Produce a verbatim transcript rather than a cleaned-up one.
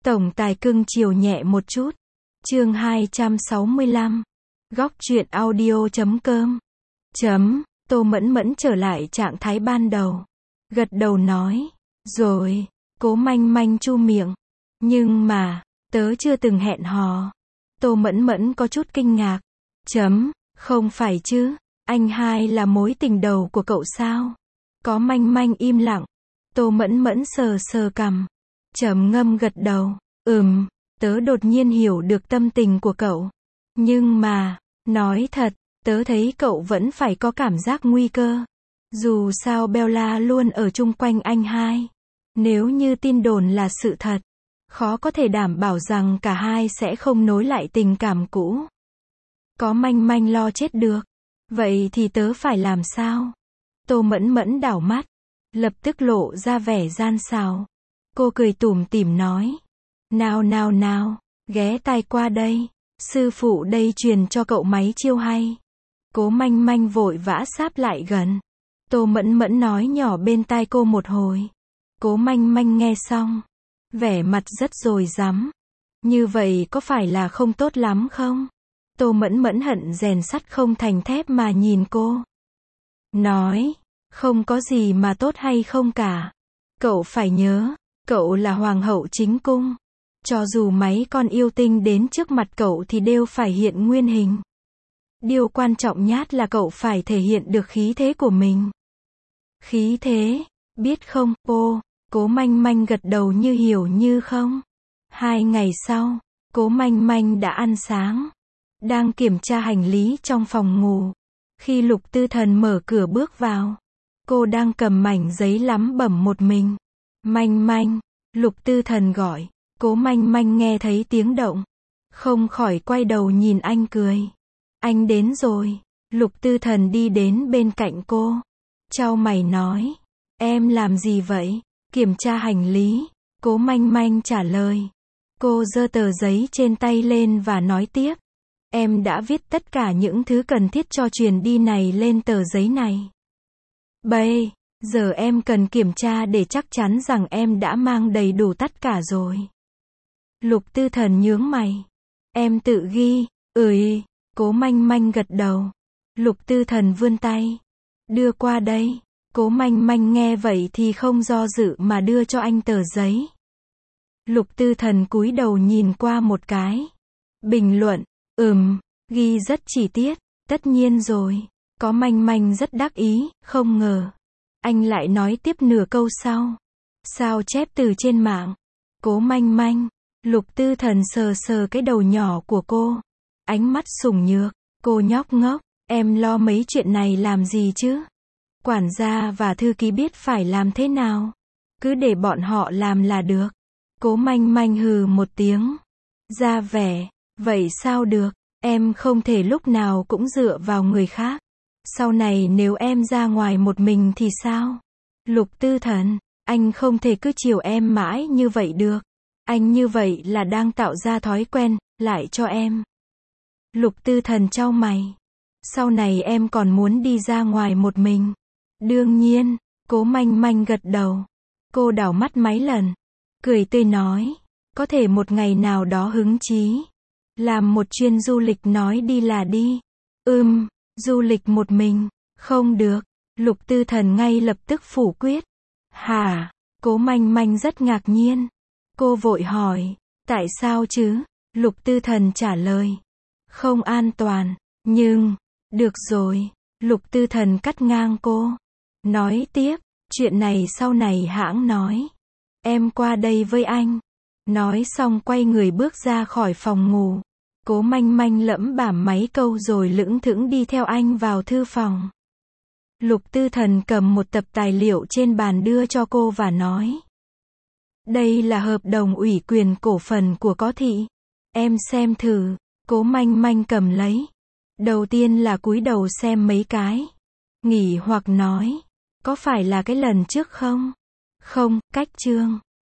Tổng tài cưng chiều nhẹ một chút. Chương hai trăm sáu mươi lăm. Góc truyện audio chấm com. Chấm, Tô Mẫn Mẫn trở lại trạng thái ban đầu. Gật đầu nói. Rồi, Cố Manh Manh chu miệng. Nhưng mà, tớ chưa từng hẹn hò. Tô Mẫn Mẫn có chút kinh ngạc. Chấm, không phải chứ, anh hai là mối tình đầu của cậu sao? Có Manh Manh im lặng. Tô Mẫn Mẫn sờ sờ cằm. Trầm ngâm gật đầu. Ừm, tớ đột nhiên hiểu được tâm tình của cậu. Nhưng mà, nói thật, tớ thấy cậu vẫn phải có cảm giác nguy cơ. Dù sao Bella luôn ở chung quanh anh hai. Nếu như tin đồn là sự thật, khó có thể đảm bảo rằng cả hai sẽ không nối lại tình cảm cũ. Có Manh Manh lo chết được. Vậy thì tớ phải làm sao? Tô Mẫn Mẫn đảo mắt, lập tức lộ ra vẻ gian xảo. Cô cười tủm tỉm nói. Nào nào nào, ghé tai qua đây. Sư phụ đây truyền cho cậu mấy chiêu hay. Cố Manh Manh vội vã sáp lại gần. Tô Mẫn Mẫn nói nhỏ bên tai cô một hồi. Cố Manh Manh nghe xong, vẻ mặt rất rồi rắm. Như vậy có phải là không tốt lắm không? Tô Mẫn Mẫn hận rèn sắt không thành thép mà nhìn cô. Nói, không có gì mà tốt hay không cả. Cậu phải nhớ, cậu là hoàng hậu chính cung. Cho dù mấy con yêu tinh đến trước mặt cậu thì đều phải hiện nguyên hình. Điều quan trọng nhất là cậu phải thể hiện được khí thế của mình. Khí thế, biết không, cô? Cố Manh Manh gật đầu như hiểu như không. Hai ngày sau, Cố Manh Manh đã ăn sáng. Đang kiểm tra hành lý trong phòng ngủ. Khi Lục Tư Thần mở cửa bước vào, cô đang cầm mảnh giấy lắm bẩm một mình. Manh Manh, Lục Tư Thần gọi. Cố Manh Manh nghe thấy tiếng động, không khỏi quay đầu nhìn anh cười. Anh đến rồi. Lục Tư Thần đi đến bên cạnh cô, chau mày nói. Em làm gì vậy? Kiểm tra hành lý. Cố Manh Manh trả lời. Cô giơ tờ giấy trên tay lên và nói tiếp. Em đã viết tất cả những thứ cần thiết cho chuyến đi này lên tờ giấy này. Bây giờ em cần kiểm tra để chắc chắn rằng em đã mang đầy đủ tất cả rồi. Lục Tư Thần nhướng mày. Em tự ghi. Ừ. Cố Manh Manh gật đầu. Lục Tư Thần vươn tay, đưa qua đây. Cố Manh Manh nghe vậy thì không do dự mà đưa cho anh tờ giấy. Lục Tư Thần cúi đầu nhìn qua một cái. Bình luận. Ừm, ghi rất chi tiết. Tất nhiên rồi. Có Manh Manh rất đắc ý. Không ngờ anh lại nói tiếp nửa câu sau. Sao chép từ trên mạng. Cố Manh Manh. Lục Tư Thần sờ sờ cái đầu nhỏ của cô. Ánh mắt sủng nhược. Cô nhóc ngốc. Em lo mấy chuyện này làm gì chứ? Quản gia và thư ký biết phải làm thế nào. Cứ để bọn họ làm là được. Cố Manh Manh hừ một tiếng. Ra vẻ. Vậy sao được? Em không thể lúc nào cũng dựa vào người khác. Sau này nếu em ra ngoài một mình thì sao? Lục Tư Thần, anh không thể cứ chiều em mãi như vậy được. Anh như vậy là đang tạo ra thói quen, lại cho em. Lục Tư Thần chau mày. Sau này em còn muốn đi ra ngoài một mình. Đương nhiên. Cố Manh Manh gật đầu. Cô đảo mắt mấy lần, cười tươi nói. Có thể một ngày nào đó hứng chí làm một chuyến du lịch, nói đi là đi. Ừm, du lịch một mình. Không được. Lục Tư Thần ngay lập tức phủ quyết. Hả? Cố Manh Manh rất ngạc nhiên. Cô vội hỏi. Tại sao chứ? Lục Tư Thần trả lời. Không an toàn. Nhưng, được rồi. Lục Tư Thần cắt ngang cô. Nói tiếp. Chuyện này sau này hãng nói. Em qua đây với anh. Nói xong quay người bước ra khỏi phòng ngủ. Cố Manh Manh lẩm bẩm mấy câu rồi lững thững đi theo anh vào thư phòng. Lục Tư Thần cầm một tập tài liệu trên bàn đưa cho cô và nói. Đây là hợp đồng ủy quyền cổ phần của Có Thị. Em xem thử. Cố Manh Manh cầm lấy. Đầu tiên là cúi đầu xem mấy cái. Nghỉ hoặc nói. Có phải là cái lần trước không? Không, cách chương.